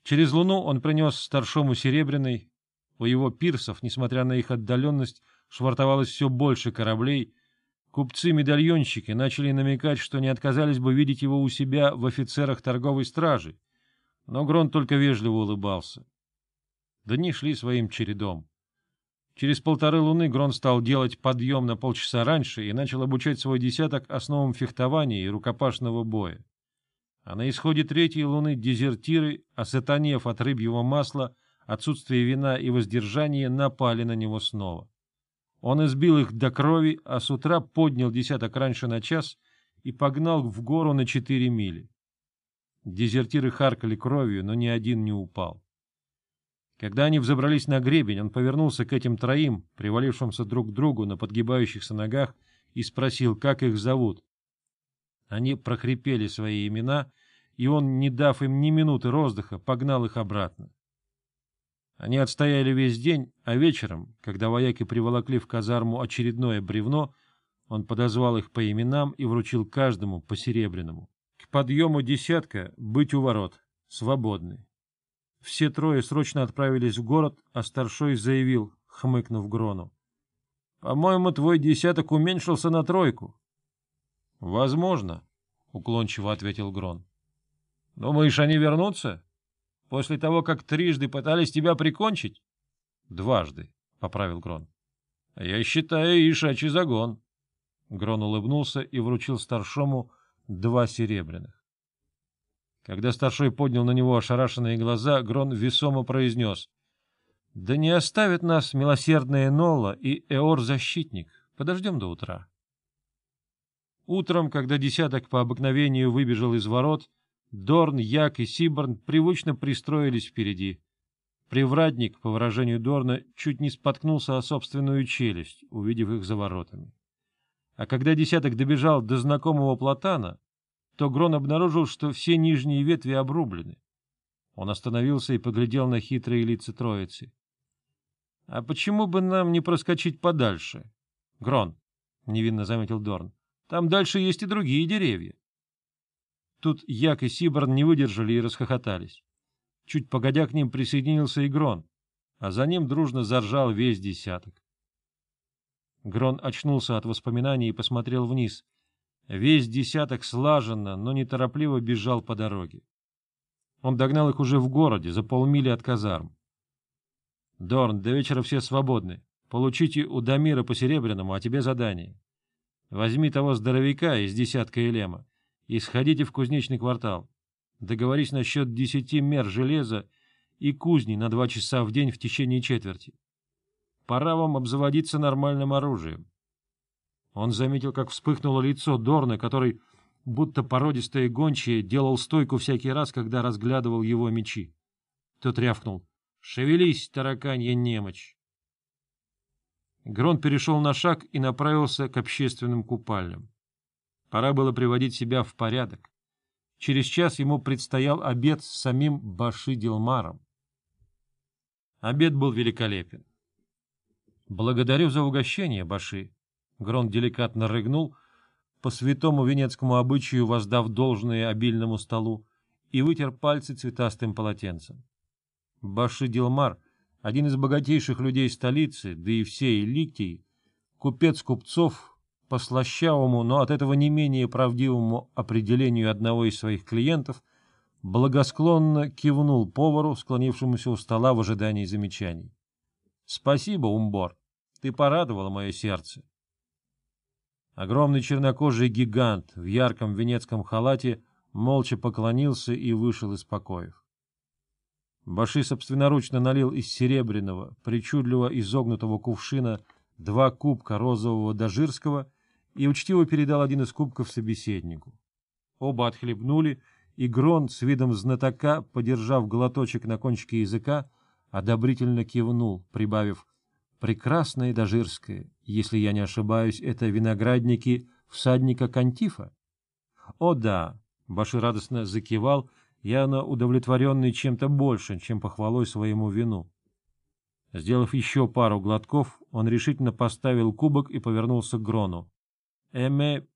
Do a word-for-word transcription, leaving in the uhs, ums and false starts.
Через луну он принес старшому серебряный. У его пирсов, несмотря на их отдаленность, швартовалось все больше кораблей. Купцы-медальонщики начали намекать, что не отказались бы видеть его у себя в офицерах торговой стражи, но Грон только вежливо улыбался. Дни шли своим чередом. Через полторы луны Грон стал делать подъем на полчаса раньше и начал обучать свой десяток основам фехтования и рукопашного боя. А на исходе третьей луны дезертиры, осатанев от рыбьего масла, отсутствия вина и воздержания, напали на него снова. Он избил их до крови, а с утра поднял десяток раньше на час и погнал в гору на четыре мили. Дезертиры харкали кровью, но ни один не упал. Когда они взобрались на гребень, он повернулся к этим троим, привалившимся друг к другу на подгибающихся ногах, и спросил, как их зовут. Они прохрипели свои имена, и он, не дав им ни минуты роздыха, погнал их обратно. Они отстояли весь день, а вечером, когда вояки приволокли в казарму очередное бревно, он подозвал их по именам и вручил каждому по серебряному. К подъему десятка быть у ворот, свободны. Все трое срочно отправились в город, а старшой заявил, хмыкнув Грону: — По-моему, твой десяток уменьшился на тройку. — Возможно, — уклончиво ответил Грон. — Думаешь, они вернутся? После того, как трижды пытались тебя прикончить? — Дважды, — поправил Грон. — Я считаю ишачий загон. Грон улыбнулся и вручил старшому два серебряных. Когда старшой поднял на него ошарашенные глаза, Грон весомо произнес: — Да не оставят нас милосердная Нола и Эор-защитник. Подождем до утра. Утром, когда десяток по обыкновению выбежал из ворот, Дорн, Як и Сиборн привычно пристроились впереди. Привратник, по выражению Дорна, чуть не споткнулся о собственную челюсть, увидев их за воротами. А когда десяток добежал до знакомого платана, то Грон обнаружил, что все нижние ветви обрублены. Он остановился и поглядел на хитрые лица троицы. — А почему бы нам не проскочить подальше? — Грон, — невинно заметил Дорн, — там дальше есть и другие деревья. Тут Як и Сиборн не выдержали и расхохотались. Чуть погодя к ним присоединился и Грон, а за ним дружно заржал весь десяток. Грон очнулся от воспоминаний и посмотрел вниз. Весь десяток слаженно, но неторопливо бежал по дороге. Он догнал их уже в городе, за полмили от казарм. — Дорн, до вечера все свободны. Получите у Дамира по серебряному, а тебе задание. Возьми того здоровяка из десятка Элема и сходите в кузнечный квартал. Договорись насчет десяти мер железа и кузни на два часа в день в течение четверти. Пора вам обзаводиться нормальным оружием. Он заметил, как вспыхнуло лицо Дорна, который, будто породистая гончая, делал стойку всякий раз, когда разглядывал его мечи. Тот рявкнул: — Шевелись, тараканья немочь! Грон перешел на шаг и направился к общественным купальням. Пора было приводить себя в порядок. Через час ему предстоял обед с самим Баши-Дилмаром. Обед был великолепен. — Благодарю за угощение, Баши. Грон деликатно рыгнул, по святому венецкому обычаю воздав должное обильному столу, и вытер пальцы цветастым полотенцем. Баши-Дилмар, один из богатейших людей столицы, да и всей Ликии, купец купцов, по слащавому, но от этого не менее правдивому определению одного из своих клиентов, благосклонно кивнул повару, склонившемуся у стола в ожидании замечаний. — Спасибо, Умбор, ты порадовала мое сердце. Огромный чернокожий гигант в ярком венецком халате молча поклонился и вышел из покоев. Баши собственноручно налил из серебряного, причудливо изогнутого кувшина два кубка розового дожирского и учтиво передал один из кубков собеседнику. Оба отхлебнули, и Грон, с видом знатока, подержав глоточек на кончике языка, одобрительно кивнул, прибавив: «Прекрасное дожирское, если я не ошибаюсь, это виноградники всадника Кантифа?» «О да!» — Баши радостно закивал, явно удовлетворенный чем-то большим, чем похвалой своему вину. Сделав еще пару глотков, он решительно поставил кубок и повернулся к Грону. — Эме,